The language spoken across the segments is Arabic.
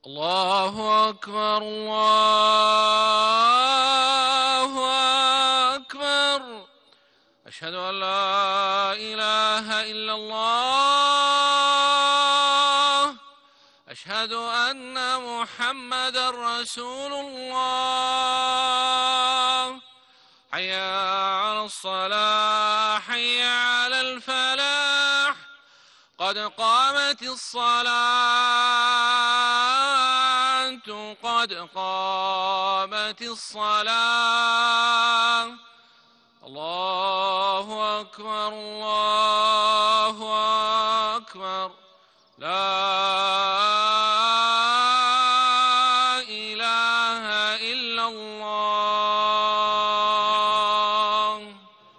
الله أكبر الله أكبر. أشهد أن لا إله إلا الله. أشهد أن محمدا رسول الله. حي على الصلاة حي على الفلاح. قد قامت الصلاة قد قامت الصلاة. الله أكبر الله أكبر. لا إله إلا الله.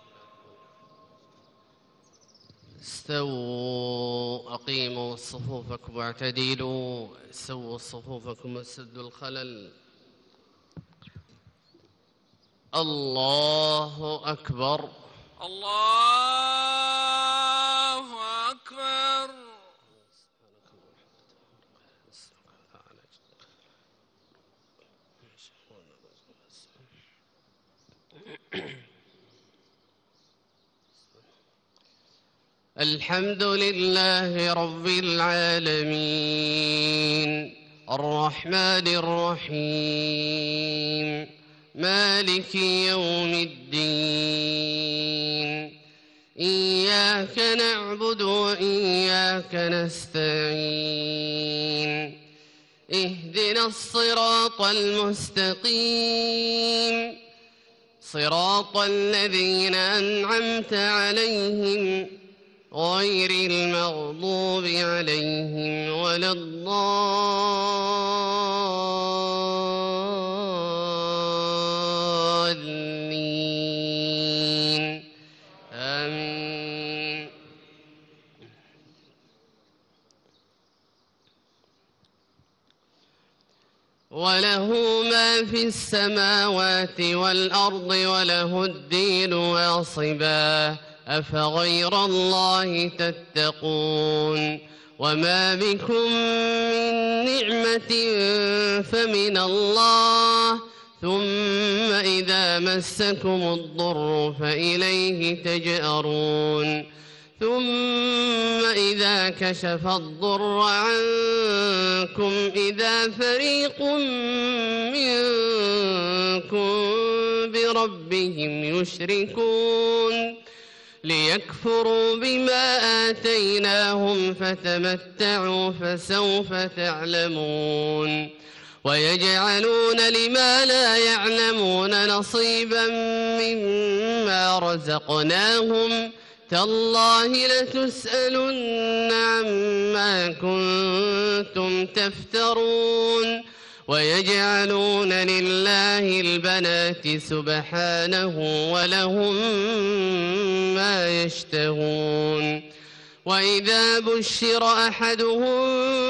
استووا أقيموا صفوفكم واعتدلوا. سووا صفوفكم وسدوا الخلل. الله أكبر الله أكبر. الحمد لله رب العالمين الرحمن الرحيم مالك يوم الدين. إياك نعبد وإياك نستعين. اهدنا الصراط المستقيم صراط الذين أنعمت عليهم غير المغضوب عليهم ولا الضالين. آمين. وله ما في السماوات والأرض وله الدين واصبا. أفغير الله تتقون. وما بكم من نعمة فمن الله ثم إذا مسكم الضر فإليه تجأرون. ثم إذا كشف الضر عنكم إذا فريق منكم بربهم يشركون. ليكفروا بما آتيناهم فتمتعوا فسوف تعلمون. ويجعلون لما لا يعلمون نصيبا مما رزقناهم. تالله لتسألن عما كنتم تفترون. ويجعلون لله البنات سبحانه ولهم ما يشتهون. وإذا بشر أحدهم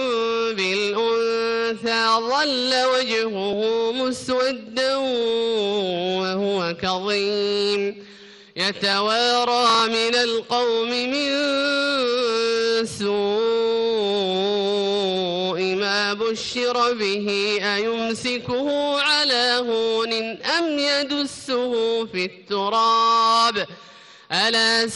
بالأنثى ظل وجهه مسودا وهو كظيم يتوارى من القوم من سوء ما بشر به أيمسكه على هون أم يدسه في التراب ألا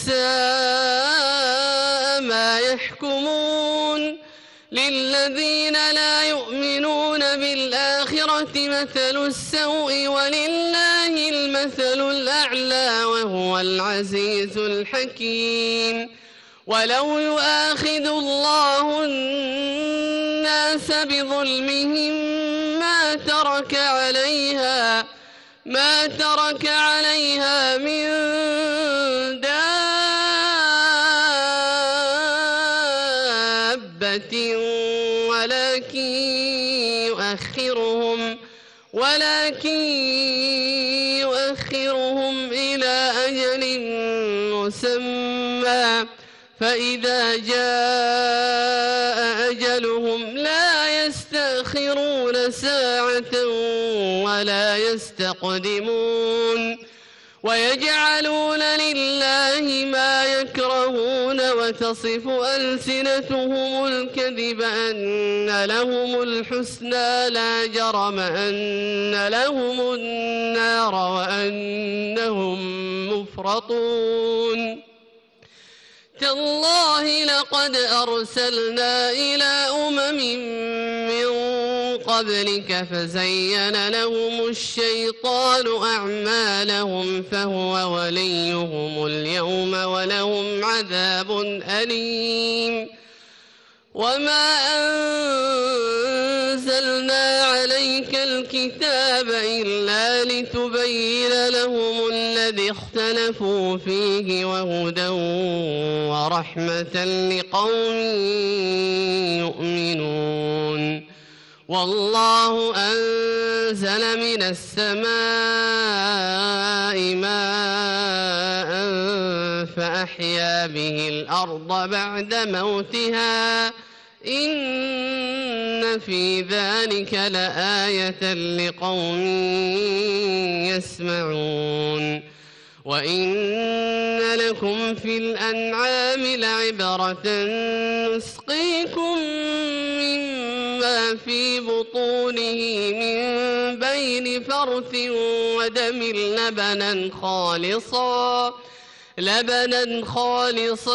ساء ما يحكمون. للذين لا يؤمنون بالآخرة مثل السوء ولله المثل الأعلى وهو العزيز الحكيم. ولو يؤاخذ الله الناس بظلمهم ما ترك عليها من دابة ولكن يؤخرهم إلى أجل مسمى فإذا جاء أجلهم لا يستأخرون ساعة ولا يستقدمون. ويجعلون لله ما يكرهون وتصف ألسنتهم الكذب أن لهم الحسنى لا جرم أن لهم النار وأنهم مفرطون تالله لقد أرسلنا إلى أمم من قبلك فزين لهم الشيطان أعمالهم فهو وليهم اليوم ولهم عذاب أليم وما أنزلنا عليك الكتاب إلا لتبين لهم الذي اختلفوا فيه وهدى ورحمة لقوم يؤمنون والله أنزل من السماء ماء فأحيا به الأرض بعد موتها إن في ذلك لآية لقوم يسمعون وإن لكم في الأنعام لعبرة نسقيكم مما في بطونه من بين فرث ودم لبنا خالصا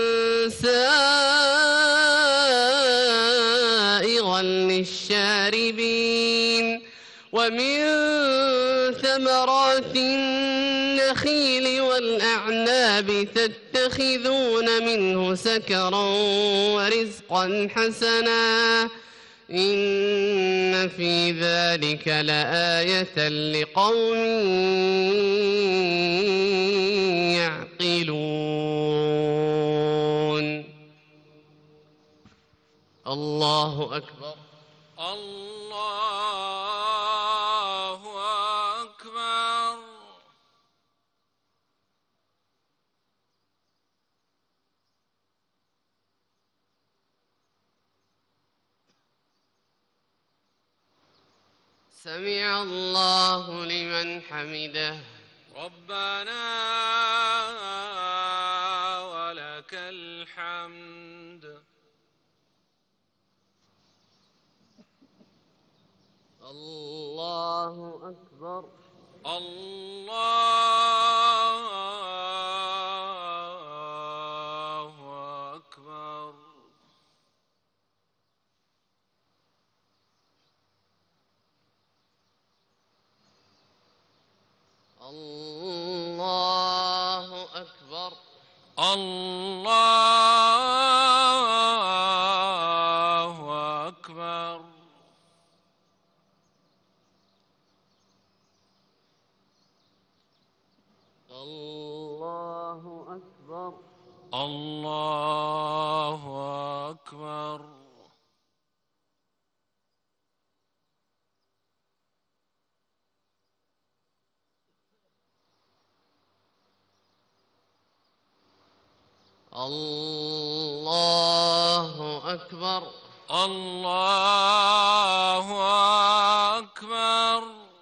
سائغا للشاربين ومن ثمرات النخيل والأعناب تتخذون منه سكرا ورزقا حسنا إن في ذلك لآية لقوم يعقلون الله أكبر الله أكبر سمع الله لمن حمده ربنا ولك الحمد الله أكبر الله أكبر الله أكبر الله أكبر الله أكبر الله أكبر الله أكبر الله أكبر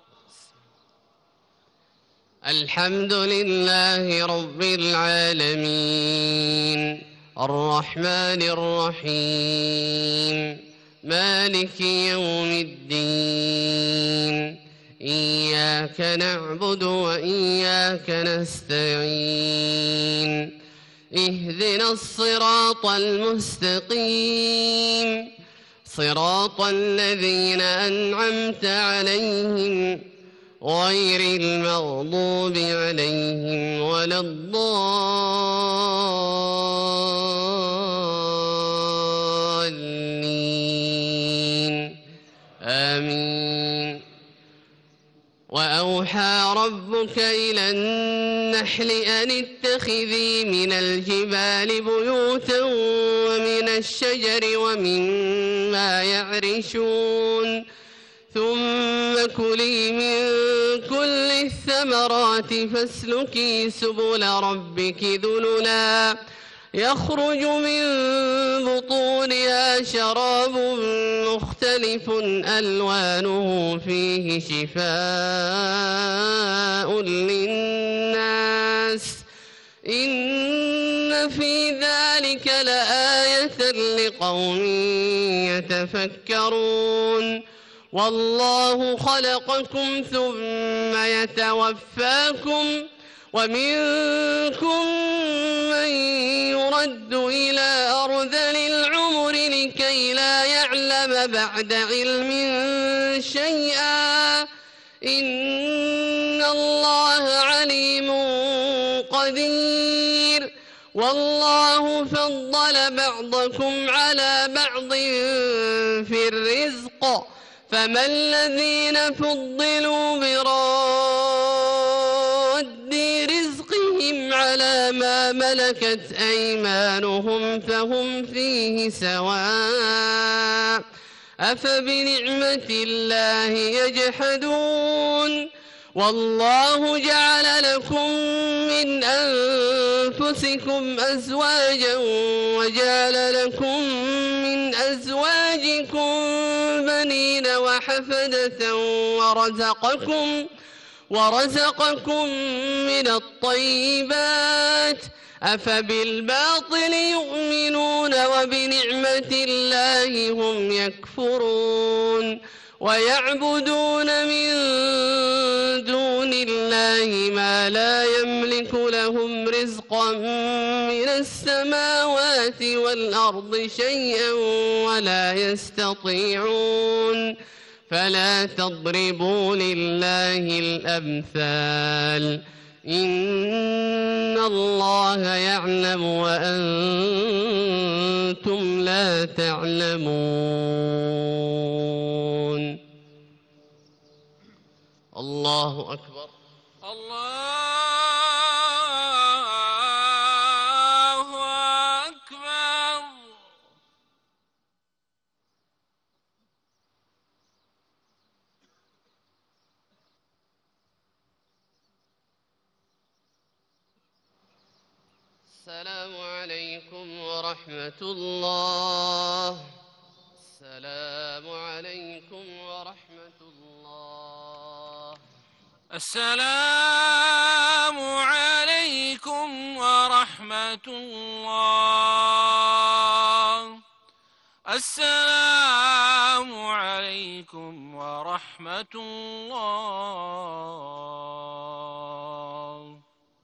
الحمد لله رب العالمين الرحمن الرحيم مالك يوم الدين إياك نعبد وإياك نستعين اهدنا الصراط المستقيم صراط الذين أنعمت عليهم غير المغضوب عليهم ولا الضالين آمين وأوحى ربك إلى النحل أن اتخذي من الجبال بيوتا ومن الشجر ومما يعرشون ثم كلي من كل الثمرات فاسلكي سبل ربك ذللا يخرج من بطونها شراب مختلف ألوانه فيه شفاء للناس إن في ذلك لآية لقوم يتفكرون والله خلقكم ثم يتوفاكم ومنكم من يرد إلى أرذل العمر لكي لا يعلم بعد علم شيئا إن الله عليم قدير والله فضل بعضكم على بعض في الرزق فما الذين فضلوا براد رزقهم على ما ملكت أيمانهم فهم فيه سواء أفبنعمة الله يجحدون والله جعل لكم من أنفسكم أزواجا وجعل لكم من أزواجكم بنين وحفدة ورزقكم من الطيبات أفبالباطل يؤمنون وبنعمة الله هم يكفرون ويعبدون من دون الله ما لا يملك لهم رزقا من السماوات والأرض شيئا ولا يستطيعون فلا تضربوا لله الأمثال إن الله يعلم وأنتم لا تعلمون الله أكبر الله أكبر. السلام عليكم ورحمة الله. السلام عليكم ورحمة الله. السلام عليكم ورحمة الله. السلام عليكم ورحمة الله.